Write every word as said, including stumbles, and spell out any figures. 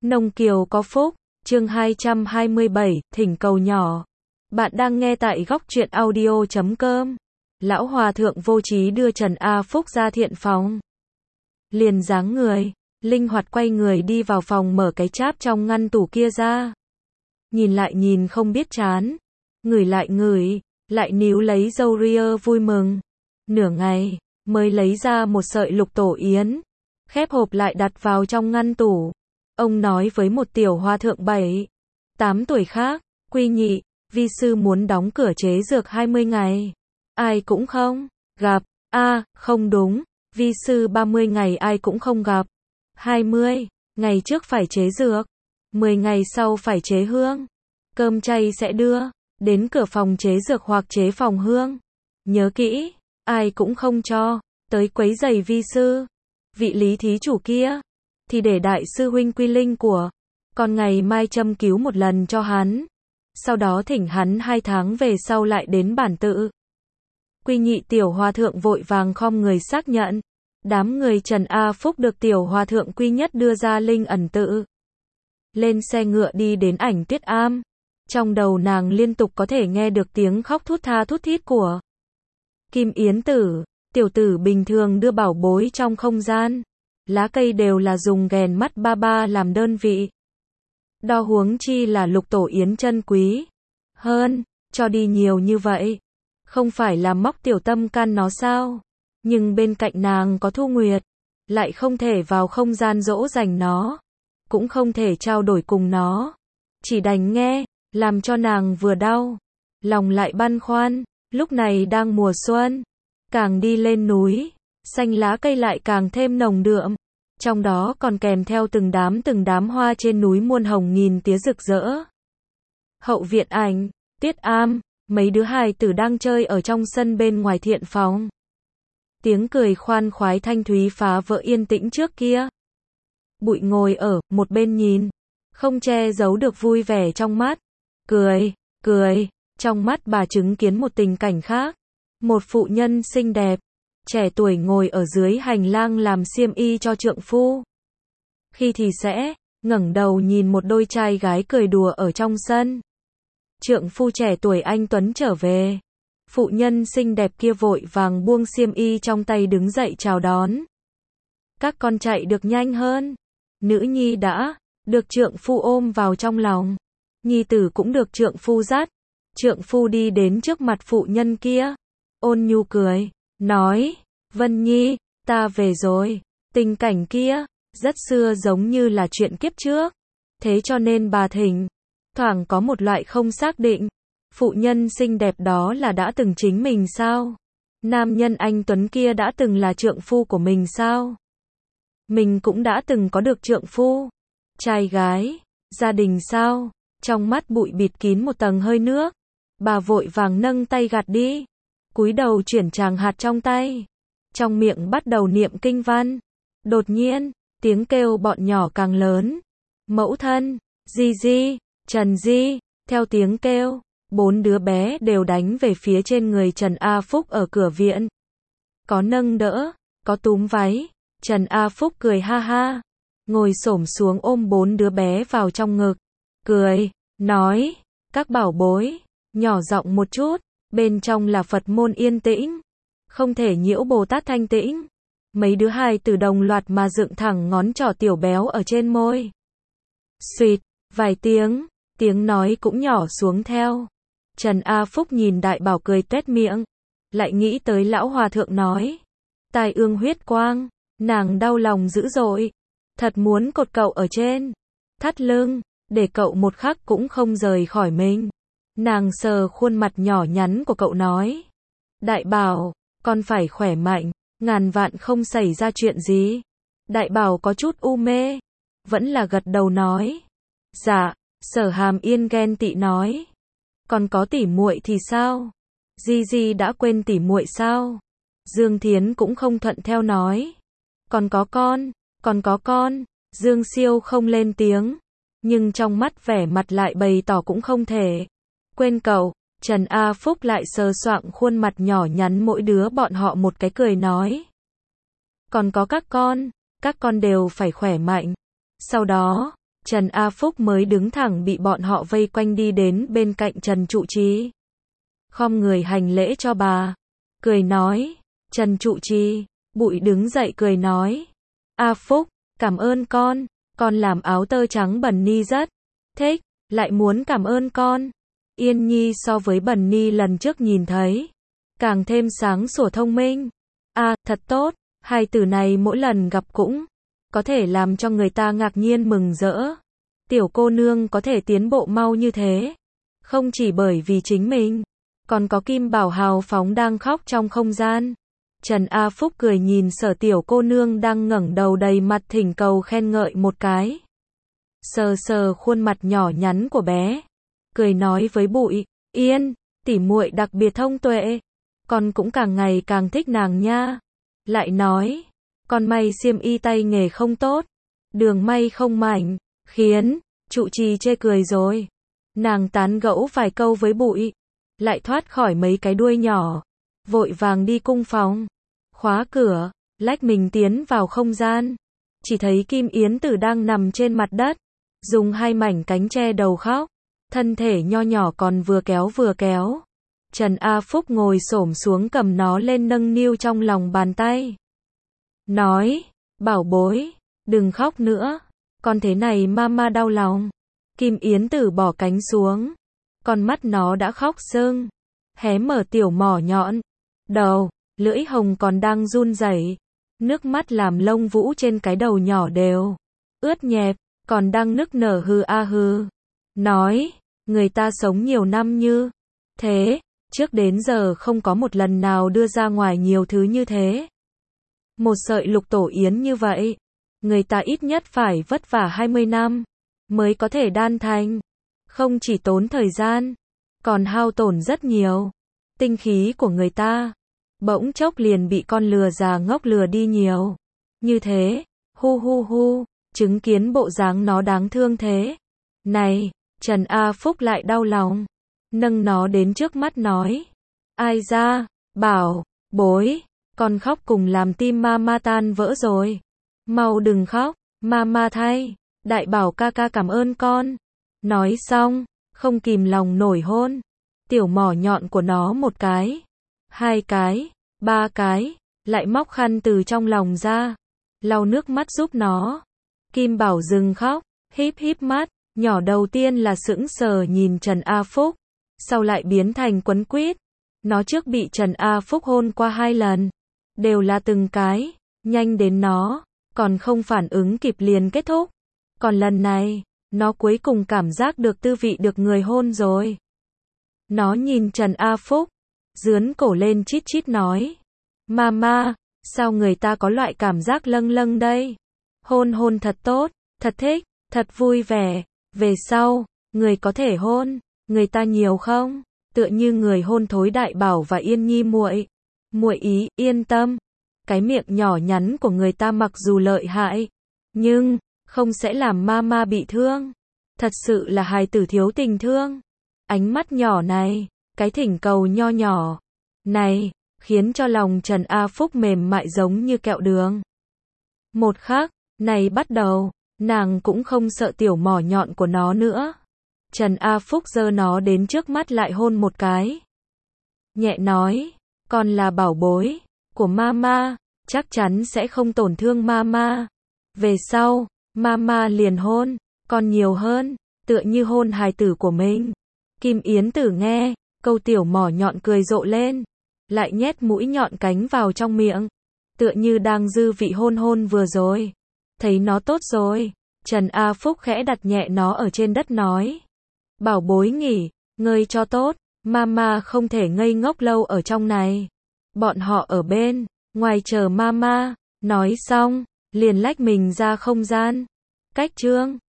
Nông Kiều có phúc, chương hai trăm hai mươi bảy, thỉnh cầu nhỏ. Bạn đang nghe tại góc truyện audio chấm com. Lão Hòa Thượng vô trí đưa Trần A Phúc ra thiện phòng. Liền dáng người, linh hoạt quay người đi vào phòng mở cái cháp trong ngăn tủ kia ra. Nhìn lại nhìn không biết chán. Ngửi lại ngửi, lại níu lấy râu ria vui mừng. Nửa ngày, mới lấy ra một sợi lục tổ yến. Khép hộp lại đặt vào trong ngăn tủ. Ông nói với một tiểu hòa thượng bảy, tám tuổi khác, quy nhị, vi sư muốn đóng cửa chế dược hai mươi ngày. Ai cũng không gặp. A, à, không đúng, vi sư ba mươi ngày ai cũng không gặp. hai mươi ngày trước phải chế dược, mười ngày sau phải chế hương. Cơm chay sẽ đưa đến cửa phòng chế dược hoặc chế phòng hương. Nhớ kỹ, ai cũng không cho tới quấy rầy vi sư. Vị Lý thí chủ kia thì để đại sư huynh Quy Linh của còn ngày mai châm cứu một lần cho hắn. Sau đó thỉnh hắn hai tháng về sau lại đến bản tự. Quy nhị tiểu hòa thượng vội vàng khom người xác nhận. Đám người Trần A Phúc được tiểu hòa thượng Quy Nhất đưa ra linh ẩn tự. Lên xe ngựa đi đến Ảnh Tuyết Am. Trong đầu nàng liên tục có thể nghe được tiếng khóc thút tha thút thít của Kim Yến Tử. Tiểu tử bình thường đưa bảo bối trong không gian. Lá cây đều là dùng ghèn mắt ba ba làm đơn vị. Đo huống chi là lục tổ yến chân quý. Hơn, cho đi nhiều như vậy. Không phải là móc tiểu tâm can nó sao? Nhưng bên cạnh nàng có Thu Nguyệt. Lại không thể vào không gian dỗ dành nó. Cũng không thể trao đổi cùng nó. Chỉ đành nghe, làm cho nàng vừa đau. Lòng lại băn khoăn, lúc này đang mùa xuân. Càng đi lên núi, xanh lá cây lại càng thêm nồng đượm. Trong đó còn kèm theo từng đám từng đám hoa trên núi muôn hồng nghìn tía rực rỡ. Hậu viện Ảnh Tuyết Am, mấy đứa hài tử đang chơi ở trong sân bên ngoài thiện phòng. Tiếng cười khoan khoái thanh thúy phá vỡ yên tĩnh trước kia. Bụi ngồi ở một bên nhìn, không che giấu được vui vẻ trong mắt. Cười, cười, trong mắt bà chứng kiến một tình cảnh khác. Một phụ nhân xinh đẹp, trẻ tuổi ngồi ở dưới hành lang làm xiêm y cho trượng phu. Khi thì sẽ ngẩng đầu nhìn một đôi trai gái cười đùa ở trong sân. Trượng phu trẻ tuổi anh tuấn trở về. Phụ nhân xinh đẹp kia vội vàng buông xiêm y trong tay đứng dậy chào đón. Các con chạy được nhanh hơn. Nữ nhi đã được trượng phu ôm vào trong lòng. Nhi tử cũng được trượng phu dắt. Trượng phu đi đến trước mặt phụ nhân kia. Ôn nhu cười, nói, Vân Nhi, ta về rồi. Tình cảnh kia, rất xưa giống như là chuyện kiếp trước. Thế cho nên bà thỉnh, thoảng có một loại không xác định. Phụ nhân xinh đẹp đó là đã từng chính mình sao? Nam nhân anh tuấn kia đã từng là trượng phu của mình sao? Mình cũng đã từng có được trượng phu, trai gái, gia đình sao? Trong mắt bụi bịt kín một tầng hơi nước. Bà vội vàng nâng tay gạt đi. Cúi đầu chuyển tràng hạt trong tay. Trong miệng bắt đầu niệm kinh văn. Đột nhiên, tiếng kêu bọn nhỏ càng lớn. Mẫu thân, Di Di, Trần Di, theo tiếng kêu, bốn đứa bé đều đánh về phía trên người Trần A Phúc ở cửa viện. Có nâng đỡ, có túm váy. Trần A Phúc cười ha ha, ngồi xổm xuống ôm bốn đứa bé vào trong ngực. Cười, nói, các bảo bối, nhỏ giọng một chút. Bên trong là Phật môn yên tĩnh, không thể nhiễu Bồ Tát thanh tĩnh. Mấy đứa hài tử đồng loạt mà dựng thẳng ngón trỏ tiểu béo ở trên môi. Xuyệt, vài tiếng, tiếng nói cũng nhỏ xuống theo. Trần A Phúc nhìn đại bảo cười tuét miệng, lại nghĩ tới lão hòa thượng nói. Tai ương huyết quang, nàng đau lòng dữ dội. Thật muốn cột cậu ở trên thắt lưng, để cậu một khắc cũng không rời khỏi mình. Nàng sờ khuôn mặt nhỏ nhắn của cậu nói. Đại bảo, con phải khỏe mạnh, ngàn vạn không xảy ra chuyện gì. Đại bảo có chút u mê, vẫn là gật đầu nói. Dạ, Sở Hàm Yên ghen tị nói. Còn có tỉ muội thì sao? Di Di đã quên tỉ muội sao? Dương Thiến cũng không thuận theo nói. Còn có con, còn có con. Dương Siêu không lên tiếng, nhưng trong mắt vẻ mặt lại bày tỏ cũng không thể quên cậu. Trần A Phúc lại sờ soạng khuôn mặt nhỏ nhắn mỗi đứa bọn họ một cái cười nói. Còn có các con, các con đều phải khỏe mạnh. Sau đó, Trần A Phúc mới đứng thẳng bị bọn họ vây quanh đi đến bên cạnh Trần Trụ Trì. Khom người hành lễ cho bà. Cười nói, Trần Trụ Trì, Bụi đứng dậy cười nói. A Phúc, cảm ơn con, con làm áo tơ trắng Bần Ni rất thích, lại muốn cảm ơn con. Yên Nhi so với Bần Ni lần trước nhìn thấy, càng thêm sáng sủa thông minh. À, thật tốt, hai từ này mỗi lần gặp cũng có thể làm cho người ta ngạc nhiên mừng rỡ. Tiểu cô nương có thể tiến bộ mau như thế, không chỉ bởi vì chính mình, còn có Kim Bảo hào phóng đang khóc trong không gian. Trần A Phúc cười nhìn Sở tiểu cô nương đang ngẩng đầu đầy mặt thỉnh cầu khen ngợi một cái. Sờ sờ khuôn mặt nhỏ nhắn của bé, cười nói với Bụi, Yên, tỉ muội đặc biệt thông tuệ, con cũng càng ngày càng thích nàng nha. Lại nói, con may xiêm y tay nghề không tốt, đường may không mảnh, khiến Trụ Trì chê cười rồi. Nàng tán gẫu vài câu với Bụi, lại thoát khỏi mấy cái đuôi nhỏ, vội vàng đi cung phòng, khóa cửa, lách mình tiến vào không gian. Chỉ thấy Kim Yến Tử đang nằm trên mặt đất, dùng hai mảnh cánh che đầu khóc, thân thể nho nhỏ còn vừa kéo vừa kéo. Trần A Phúc ngồi xổm xuống cầm nó lên nâng niu trong lòng bàn tay. Nói, bảo bối, đừng khóc nữa, con thế này mama đau lòng. Kim Yến Tử bỏ cánh xuống, con mắt nó đã khóc sưng, hé mở tiểu mỏ nhọn, đầu, lưỡi hồng còn đang run rẩy, nước mắt làm lông vũ trên cái đầu nhỏ đều ướt nhẹp, còn đang nức nở hừ a hừ. Nói, người ta sống nhiều năm như thế, trước đến giờ không có một lần nào đưa ra ngoài nhiều thứ như thế. Một sợi lục tổ yến như vậy, người ta ít nhất phải vất vả hai mươi năm mới có thể đan thành. Không chỉ tốn thời gian, còn hao tổn rất nhiều tinh khí của người ta. Bỗng chốc liền bị con lừa già ngốc lừa đi nhiều như thế. Hu hu hu, chứng kiến bộ dáng nó đáng thương thế này, Trần A Phúc lại đau lòng, nâng nó đến trước mắt nói, ai ra, bảo bối, con khóc cùng làm tim mama tan vỡ rồi, mau đừng khóc, mama thay, đại bảo ca ca cảm ơn con. Nói xong, không kìm lòng nổi hôn tiểu mỏ nhọn của nó một cái, hai cái, ba cái, lại móc khăn từ trong lòng ra, lau nước mắt giúp nó. Kim Bảo dừng khóc, híp híp mắt, nhỏ đầu tiên là sững sờ nhìn Trần A Phúc, sau lại biến thành quấn quýt. Nó trước bị Trần A Phúc hôn qua hai lần, đều là từng cái, nhanh đến nó còn không phản ứng kịp liền kết thúc. Còn lần này, nó cuối cùng cảm giác được tư vị được người hôn rồi. Nó nhìn Trần A Phúc, dướn cổ lên chít chít nói, Mama, sao người ta có loại cảm giác lâng lâng đây? Hôn hôn thật tốt, thật thích, thật vui vẻ. Về sau, người có thể hôn người ta nhiều không? Tựa như người hôn thối Đại Bảo và Yên Nhi muội. Muội ý, yên tâm. Cái miệng nhỏ nhắn của người ta mặc dù lợi hại, nhưng không sẽ làm mama bị thương. Thật sự là hài tử thiếu tình thương. Ánh mắt nhỏ này, cái thỉnh cầu nho nhỏ này, khiến cho lòng Trần A Phúc mềm mại giống như kẹo đường. Một khắc này bắt đầu, nàng cũng không sợ tiểu mỏ nhọn của nó nữa. Trần A Phúc giơ nó đến trước mắt lại hôn một cái. Nhẹ nói, con là bảo bối của mama, chắc chắn sẽ không tổn thương mama. Về sau, mama liền hôn con nhiều hơn, tựa như hôn hài tử của mình. Kim Yến Tử nghe, câu tiểu mỏ nhọn cười rộ lên, lại nhét mũi nhọn cánh vào trong miệng, tựa như đang dư vị hôn hôn vừa rồi. Thấy nó tốt rồi, Trần A Phúc khẽ đặt nhẹ nó ở trên đất nói, bảo bối nghỉ ngơi cho tốt, mama không thể ngây ngốc lâu ở trong này. Bọn họ ở bên ngoài chờ mama. Nói xong, liền lách mình ra không gian. Cách chương